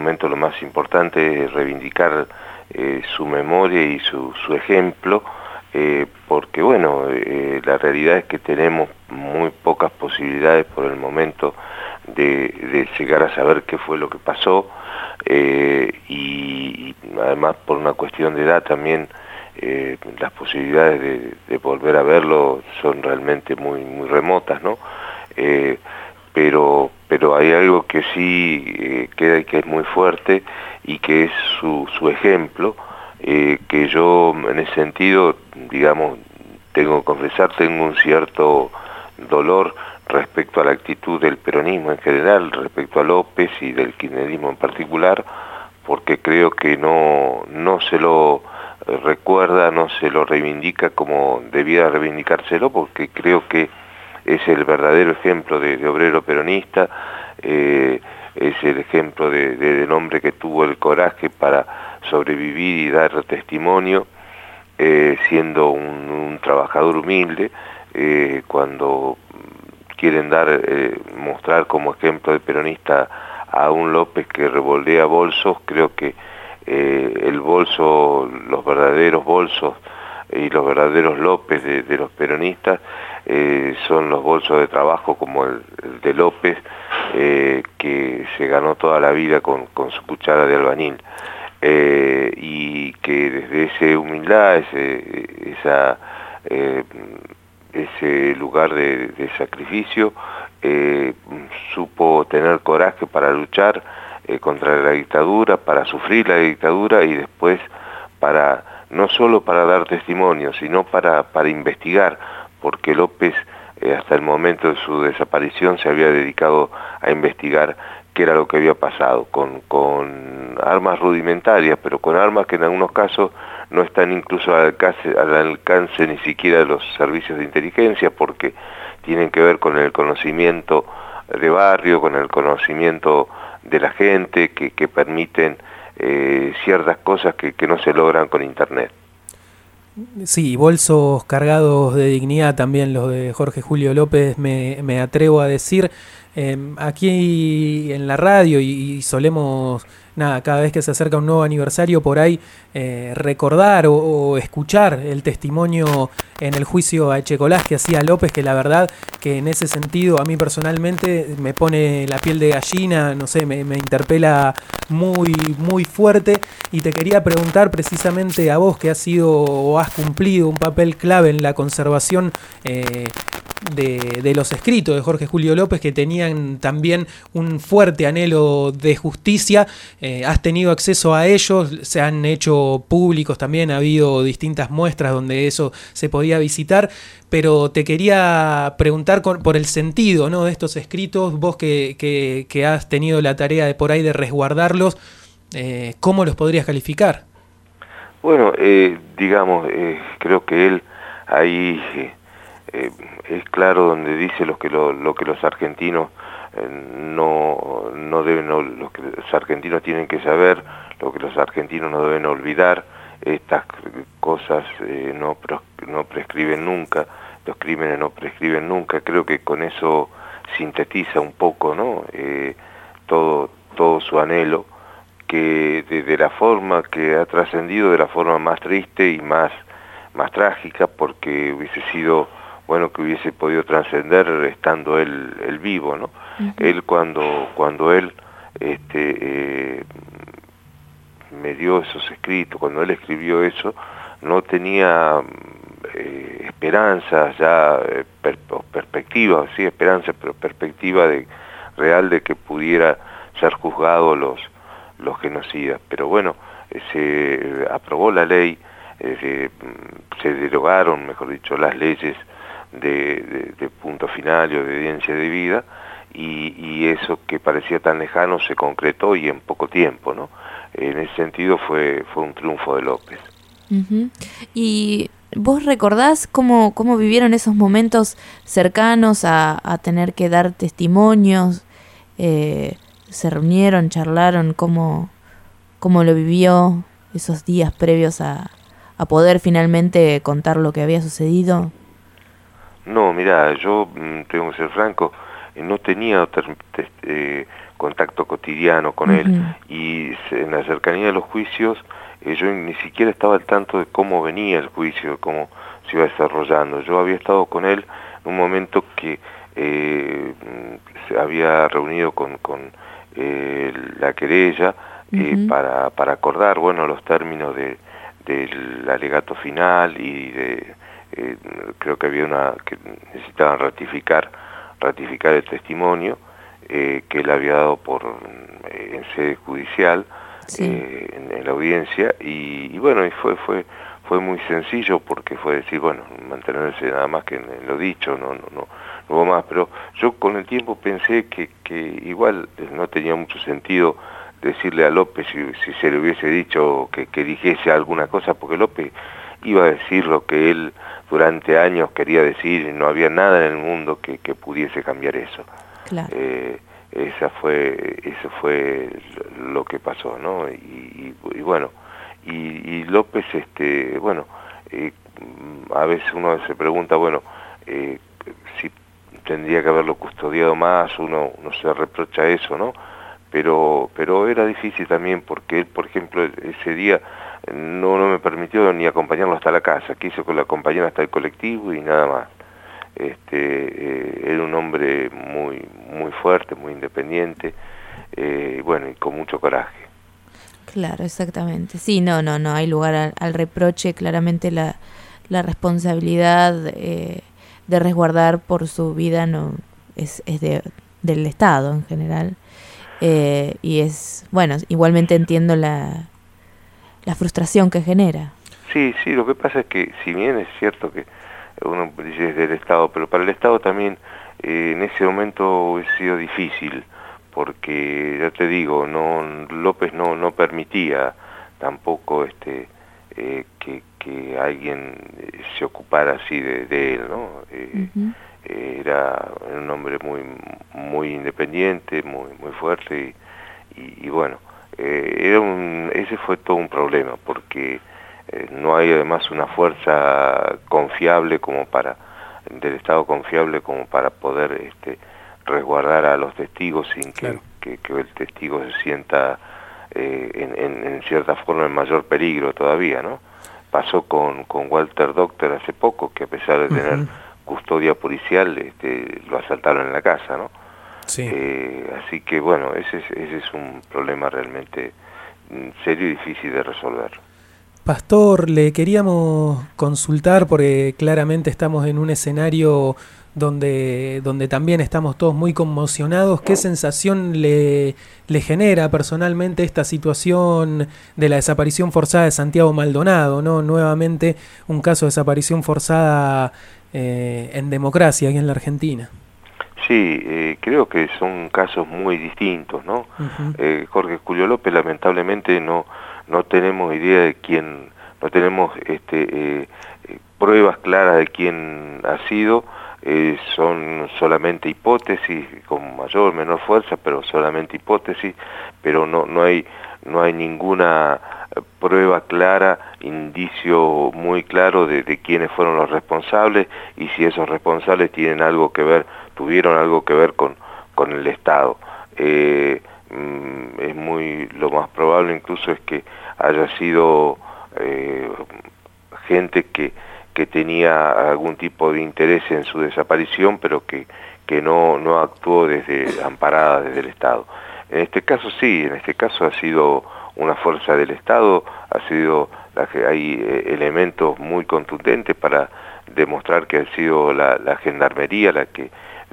momento lo más importante es reivindicar su memoria y su ejemplo, porque bueno, la realidad es que tenemos muy pocas posibilidades por el momento de llegar a saber qué fue lo que pasó, y además por una cuestión de edad también, las posibilidades de volver a verlo son realmente muy remotas, ¿no? Pero hay algo que sí queda y que es muy fuerte, y que es su ejemplo, que yo en ese sentido, digamos, tengo que confesar, tengo un cierto dolor respecto a la actitud del peronismo en general, respecto a López y del kirchnerismo en particular, porque creo que no se lo recuerda, no se lo reivindica como debiera reivindicárselo, porque creo que es el verdadero ejemplo de obrero peronista, es el ejemplo del hombre que tuvo el coraje para sobrevivir y dar testimonio, siendo un trabajador humilde. Cuando quieren mostrar como ejemplo de peronista a un López que revoldea bolsos, creo que el bolso, los verdaderos bolsos y los verdaderos López de los peronistas son los bolsos de trabajo como el de López, que se ganó toda la vida con su cuchara de albañil, y que desde esa humildad, ese lugar de sacrificio, supo tener coraje para luchar contra la dictadura, para sufrir la dictadura, y después no solo para dar testimonio, sino para investigar, porque López hasta el momento de su desaparición se había dedicado a investigar qué era lo que había pasado, con armas rudimentarias, pero con armas que en algunos casos no están incluso al alcance ni siquiera de los servicios de inteligencia, porque tienen que ver con el conocimiento de barrio, con el conocimiento de la gente, que permiten ciertas cosas que no se logran con internet. Sí, bolsos cargados de dignidad también los de Jorge Julio López, me atrevo a decir. Aquí en la radio y solemos, cada vez que se acerca un nuevo aniversario por ahí, recordar o escuchar el testimonio en el juicio a Echecolás que hacía López, que la verdad que en ese sentido a mí personalmente me pone la piel de gallina, no sé, me interpela muy fuerte. Y te quería preguntar precisamente a vos, que has sido o has cumplido un papel clave en la conservación de los escritos de Jorge Julio López, que tenían también un fuerte anhelo de justicia. Has tenido acceso a ellos, se han hecho públicos también, ha habido distintas muestras donde eso se podía visitar, pero te quería preguntar por el sentido, ¿no?, de estos escritos, vos que has tenido la tarea de por ahí de resguardarlos, ¿cómo los podrías calificar? Bueno, digamos, creo que él ahí es claro donde dice lo que los argentinos no deben, lo que los argentinos tienen que saber, lo que los argentinos no deben olvidar. Estas cosas no prescriben nunca, los crímenes no prescriben nunca. Creo que con eso sintetiza un poco, ¿no?, todo su anhelo, que de la forma que ha trascendido, de la forma más triste y más trágica, porque hubiese sido bueno que hubiese podido trascender estando él vivo, ¿no? Uh-huh. Él cuando él me dio esos escritos, cuando él escribió eso, no tenía esperanza ya, perspectiva, sí, esperanza, pero perspectiva real de que pudiera ser juzgado los genocidas. Pero bueno, se aprobó la ley, se derogaron, mejor dicho, las leyes de punto final y obediencia debida, y eso que parecía tan lejano se concretó, y en poco tiempo, ¿no? En ese sentido fue un triunfo de López. Uh-huh. ¿Y vos recordás cómo vivieron esos momentos cercanos a tener que dar testimonios? ¿Se reunieron, charlaron? ¿Cómo lo vivió esos días previos a poder finalmente contar lo que había sucedido? No, mirá, yo tengo que ser franco, no tenía contacto cotidiano con él, y en la cercanía de los juicios yo ni siquiera estaba al tanto de cómo venía el juicio, cómo se iba desarrollando. Yo había estado con él en un momento que se había reunido con la querella para acordar, bueno, los términos del alegato final, y creo que había que necesitaban ratificar el testimonio que él había dado en sede judicial, en la audiencia, y bueno, y fue muy sencillo, porque fue decir, bueno, mantenerse nada más que en lo dicho, no hubo más. Pero yo con el tiempo pensé que igual no tenía mucho sentido decirle a López si se le hubiese dicho que dijese alguna cosa, porque López iba a decir lo que él durante años quería decir, y no había nada en el mundo que pudiese cambiar eso. Claro. Eso fue lo que pasó, ¿no? Y bueno, y López, bueno, a veces uno se pregunta, bueno, si tendría que haberlo custodiado más, uno se reprocha eso, ¿no? Pero era difícil también, porque él, por ejemplo, ese día no me permitió ni acompañarlo hasta la casa, quiso que lo acompañara hasta el colectivo y nada más. Era un hombre muy fuerte, muy independiente, bueno, y con mucho coraje. Claro, exactamente. Sí, no hay lugar al reproche. Claramente la responsabilidad de resguardar por su vida es del Estado en general. Y es, bueno, igualmente entiendo la frustración que genera. Sí, lo que pasa es que, si bien es cierto que uno dice es del Estado, pero para el Estado también en ese momento hubiese sido difícil, porque ya te digo, López no permitía tampoco que alguien se ocupara así de él, ¿no? Era un hombre muy independiente, muy fuerte, y bueno, ese fue todo un problema, porque no hay además una fuerza confiable del Estado confiable como para poder resguardar a los testigos sin que el testigo se sienta en cierta forma en mayor peligro todavía, ¿no? Pasó con Walter Doctor hace poco, que a pesar de tener custodia policial, lo asaltaron en la casa, ¿no? Sí. Así que bueno, ese es un problema realmente serio y difícil de resolver. Pastor, le queríamos consultar, porque claramente estamos en un escenario donde también estamos todos muy conmocionados. ¿Qué sensación le genera personalmente esta situación de la desaparición forzada de Santiago Maldonado, ¿no? Nuevamente un caso de desaparición forzada en democracia aquí en la Argentina. Sí, creo que son casos muy distintos, ¿no? Jorge Julio López, lamentablemente no tenemos idea de quién, no tenemos pruebas claras de quién ha sido. Son solamente hipótesis, con mayor o menor fuerza, pero solamente hipótesis, pero no hay ninguna prueba clara, indicio muy claro de quiénes fueron los responsables, y si esos responsables tuvieron algo que ver con el Estado. Lo más probable incluso es que haya sido gente que tenía algún tipo de interés en su desaparición, pero que no actuó amparada desde el Estado. En este caso sí, ha sido una fuerza del Estado, hay elementos muy contundentes para demostrar que ha sido la Gendarmería la que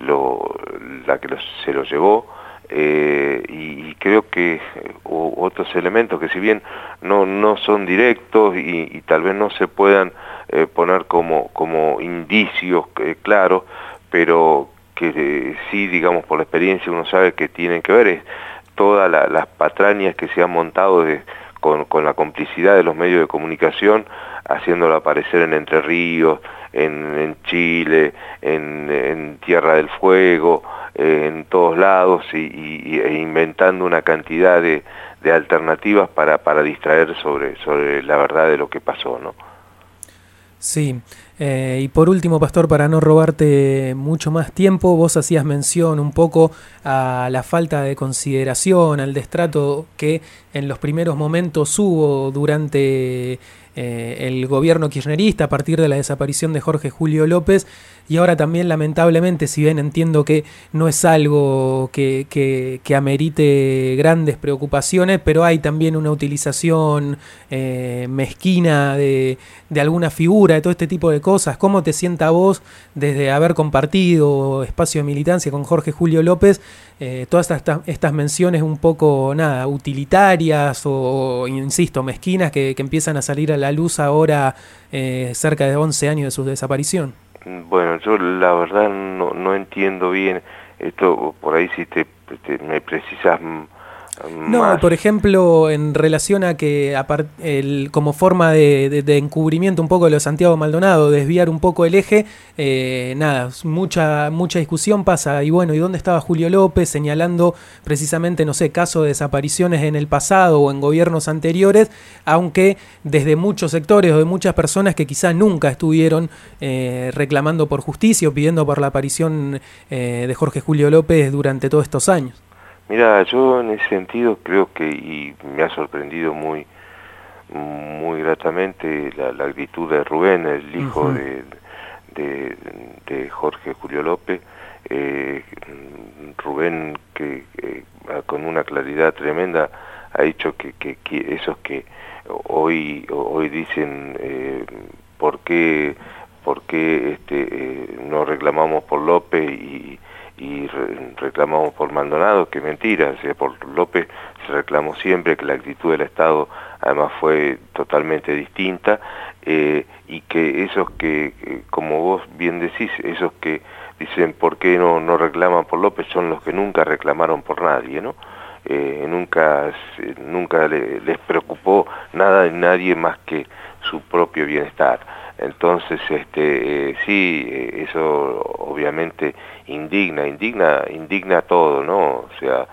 se lo llevó, y creo que otros elementos que, si bien no son directos y tal vez no se puedan poner como indicios claros, pero que sí, digamos, por la experiencia uno sabe que tienen que ver, es todas las patrañas que se han montado con la complicidad de los medios de comunicación, haciéndolo aparecer en Entre Ríos, en Chile, en Tierra del Fuego, en todos lados, e inventando una cantidad de alternativas para distraer sobre la verdad de lo que pasó, ¿no? Sí, y por último, Pastor, para no robarte mucho más tiempo, vos hacías mención un poco a la falta de consideración, al destrato que en los primeros momentos hubo durante el gobierno kirchnerista a partir de la desaparición de Jorge Julio López, y ahora también lamentablemente, si bien entiendo que no es algo que amerite grandes preocupaciones, pero hay también una utilización mezquina de alguna figura, de todo este tipo de cosas. ¿Cómo te sienta a vos desde haber compartido espacio de militancia con Jorge Julio López, todas estas menciones un poco, nada, utilitarias o insisto, mezquinas que empiezan a salir a la luz ahora, cerca de 11 años de su desaparición? Bueno, yo la verdad no entiendo bien esto, por ahí si me precisas No, más. por ejemplo, en relación a que como forma de encubrimiento un poco de lo de Santiago Maldonado, desviar un poco el eje, nada, mucha discusión pasa, y bueno, ¿y dónde estaba Julio López? Señalando precisamente, no sé, casos de desapariciones en el pasado o en gobiernos anteriores, aunque desde muchos sectores o de muchas personas que quizás nunca estuvieron reclamando por justicia o pidiendo por la aparición de Jorge Julio López durante todos estos años. Mira, yo en ese sentido creo que, y me ha sorprendido muy gratamente la actitud de Rubén, el hijo de Jorge Julio López. Rubén, que con una claridad tremenda ha dicho que esos que hoy dicen por qué no reclamamos por López y reclamamos por Maldonado, que mentira, o sea, por López se reclamó siempre, que la actitud del Estado además fue totalmente distinta, y que esos que, como vos bien decís, esos que dicen por qué no reclaman por López son los que nunca reclamaron por nadie, ¿no? Nunca les preocupó nada de nadie más que su propio bienestar. Entonces, sí, eso obviamente indigna todo, ¿no? O sea,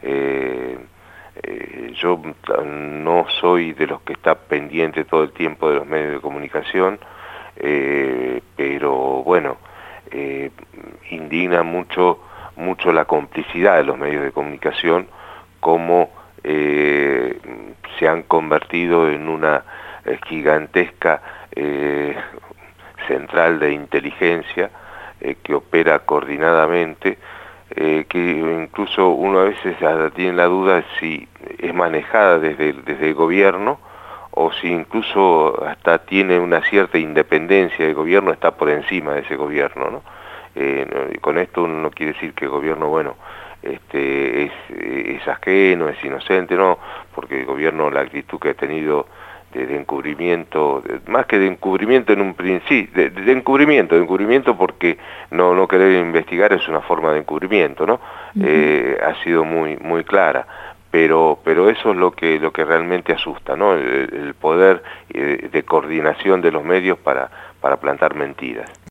yo no soy de los que está pendiente todo el tiempo de los medios de comunicación, pero bueno, indigna mucho la complicidad de los medios de comunicación, cómo se han convertido en una gigantesca central de inteligencia que opera coordinadamente, que incluso uno a veces tiene la duda si es manejada desde el gobierno o si incluso hasta tiene una cierta independencia del gobierno, está por encima de ese gobierno, ¿no? Con esto uno no quiere decir que el gobierno, bueno, es ajeno, es inocente, no, porque el gobierno, la actitud que ha tenido de encubrimiento, más que de encubrimiento en un principio, de encubrimiento porque no querer investigar es una forma de encubrimiento, ¿no? Ha sido muy clara, pero eso es lo que realmente asusta, ¿no? El poder de coordinación de los medios para plantar mentiras.